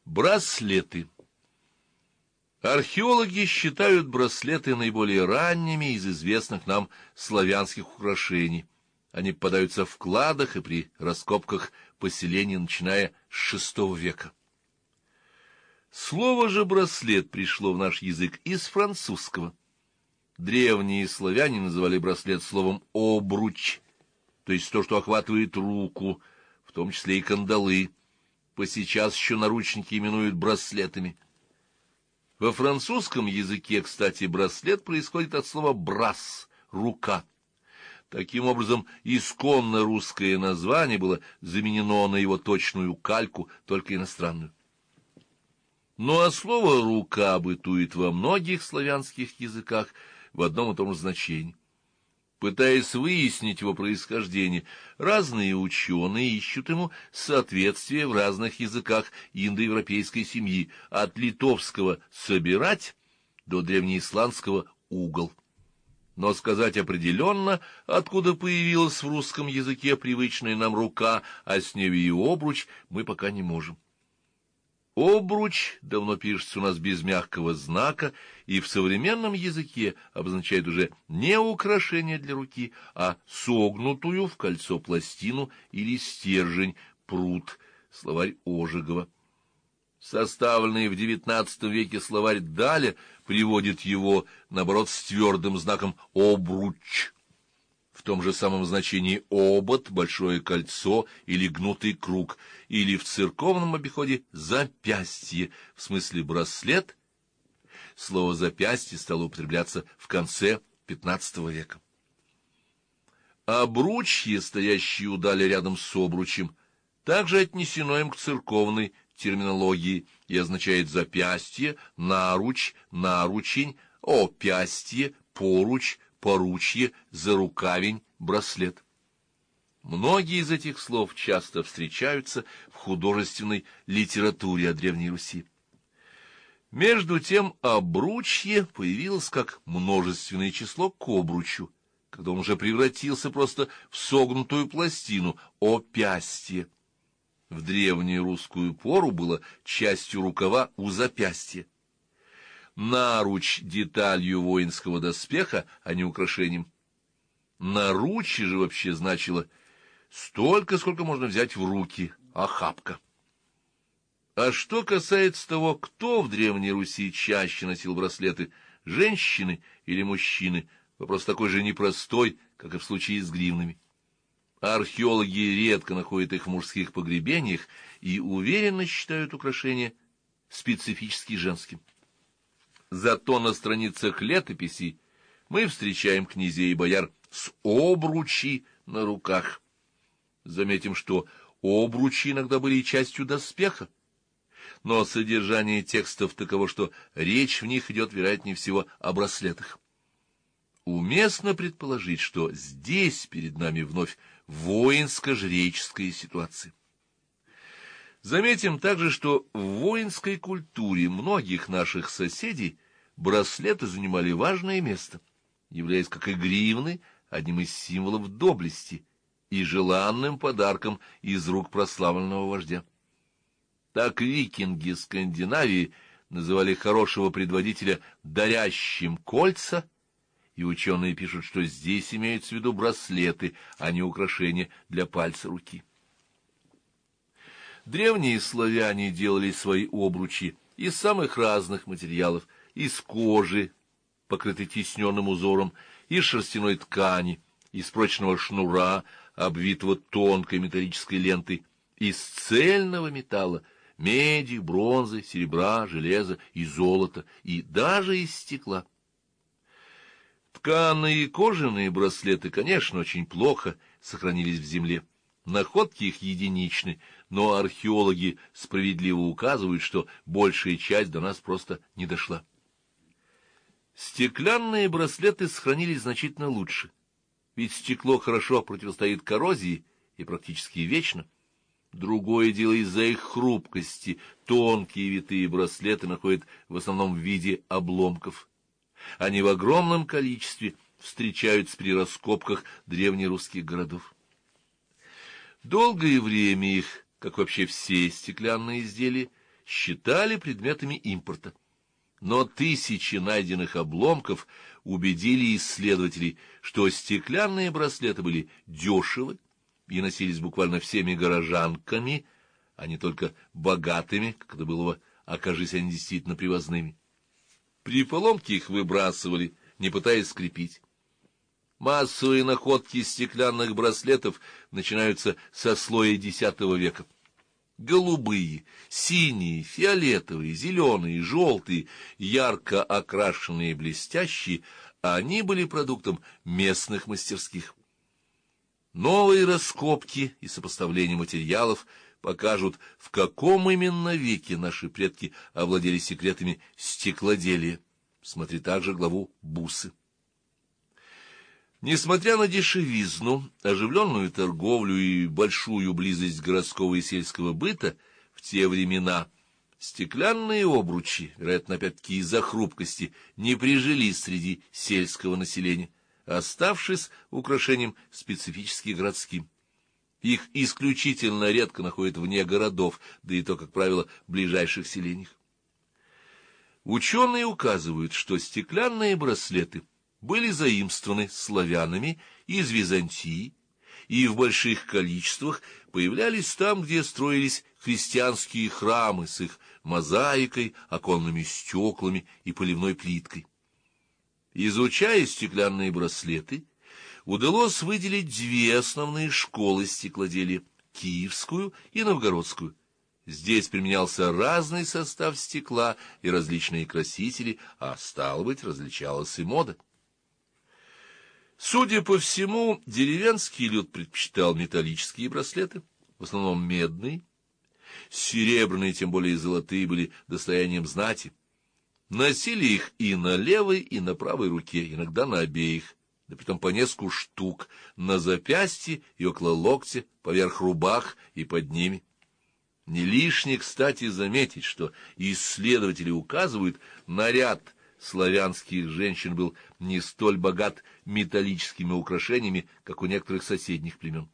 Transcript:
Браслеты. Археологи считают браслеты наиболее ранними из известных нам славянских украшений. Они попадаются в кладах и при раскопках поселений, начиная с VI века. Слово же «браслет» пришло в наш язык из французского. Древние славяне называли браслет словом «обруч», то есть то, что охватывает руку, в том числе и кандалы. Посейчас еще наручники именуют браслетами. Во французском языке, кстати, браслет происходит от слова «брас» — «рука». Таким образом, исконно русское название было заменено на его точную кальку, только иностранную. Ну а слово «рука» бытует во многих славянских языках в одном и том же значении. Пытаясь выяснить его происхождение, разные ученые ищут ему соответствие в разных языках индоевропейской семьи, от литовского «собирать» до древнеисландского «угол». Но сказать определенно, откуда появилась в русском языке привычная нам рука, а с нею и обруч, мы пока не можем. Обруч давно пишется у нас без мягкого знака и в современном языке обозначает уже не украшение для руки, а согнутую в кольцо пластину или стержень, прут, словарь Ожегова. Составленный в XIX веке словарь Даля приводит его, наоборот, с твердым знаком «обруч». В том же самом значении обод, большое кольцо или гнутый круг, или в церковном обиходе запястье, в смысле браслет. Слово «запястье» стало употребляться в конце XV века. Обручье, стоящее у Даля рядом с обручем, также отнесено им к церковной терминологии и означает запястье, наруч, наручень, опястье, поруч, поручье, зарукавень, браслет. Многие из этих слов часто встречаются в художественной литературе о Древней Руси. Между тем, обручье появилось как множественное число к обручу, когда он уже превратился просто в согнутую пластину, опястье. В древнюю русскую пору было частью рукава у запястья. Наруч — деталью воинского доспеха, а не украшением. Наручье же вообще значило столько, сколько можно взять в руки, охапка. А что касается того, кто в Древней Руси чаще носил браслеты, женщины или мужчины, вопрос такой же непростой, как и в случае с гривнами. Археологи редко находят их в мужских погребениях и уверенно считают украшение специфически женским. Зато на страницах летописей мы встречаем князей и бояр с обручи на руках. Заметим, что обручи иногда были и частью доспеха, но содержание текстов таково, что речь в них идет, вероятнее всего, о браслетах. Уместно предположить, что здесь перед нами вновь воинско-жреческая ситуация. Заметим также, что в воинской культуре многих наших соседей браслеты занимали важное место, являясь, как и гривны, одним из символов доблести и желанным подарком из рук прославленного вождя. Так викинги Скандинавии называли хорошего предводителя «дарящим кольца», и ученые пишут, что здесь имеются в виду браслеты, а не украшения для пальца руки. Древние славяне делали свои обручи из самых разных материалов: из кожи, покрытой тисненным узором, из шерстяной ткани, из прочного шнура, обвитого тонкой металлической лентой, из цельного металла, меди, бронзы, серебра, железа и золота, и даже из стекла. Тканые и кожаные браслеты, конечно, очень плохо сохранились в земле. Находки их единичны, но археологи справедливо указывают, что большая часть до нас просто не дошла. Стеклянные браслеты сохранились значительно лучше, ведь стекло хорошо противостоит коррозии и практически вечно. Другое дело, из-за их хрупкости тонкие витые браслеты находят в основном в виде обломков. Они в огромном количестве встречаются при раскопках древнерусских городов. Долгое время их, как вообще все стеклянные изделия, считали предметами импорта. Но тысячи найденных обломков убедили исследователей, что стеклянные браслеты были дешевы и носились буквально всеми горожанками, а не только богатыми, как это было бы, окажись они действительно привозными. При поломке их выбрасывали, не пытаясь скрепить. Массовые находки стеклянных браслетов начинаются со слоя X века. Голубые, синие, фиолетовые, зеленые, желтые, ярко окрашенные и блестящие, они были продуктом местных мастерских. Новые раскопки и сопоставление материалов покажут, в каком именно веке наши предки овладели секретами стеклоделия. Смотри также главу «Бусы». Несмотря на дешевизну, оживленную торговлю и большую близость городского и сельского быта, в те времена стеклянные обручи, вероятно, опять-таки из-за хрупкости, не прижились среди сельского населения, оставшись украшением специфически городским. Их исключительно редко находят вне городов, да и то, как правило, в ближайших селениях. Ученые указывают, что стеклянные браслеты были заимствованы славянами из Византии и в больших количествах появлялись там, где строились христианские храмы с их мозаикой, оконными стеклами и поливной плиткой. Изучая стеклянные браслеты, удалось выделить две основные школы стеклоделия — Киевскую и Новгородскую. Здесь применялся разный состав стекла и различные красители, а, стало быть, различалась и мода. Судя по всему, деревенский люд предпочитал металлические браслеты, в основном медные. Серебряные, тем более золотые, были достоянием знати. Носили их и на левой, и на правой руке, иногда на обеих, да притом по нескольку штук, на запястье и около локтя, поверх рубах и под ними. Не лишне, кстати, заметить, что исследователи указывают, наряд славянских женщин был не столь богат металлическими украшениями, как у некоторых соседних племен.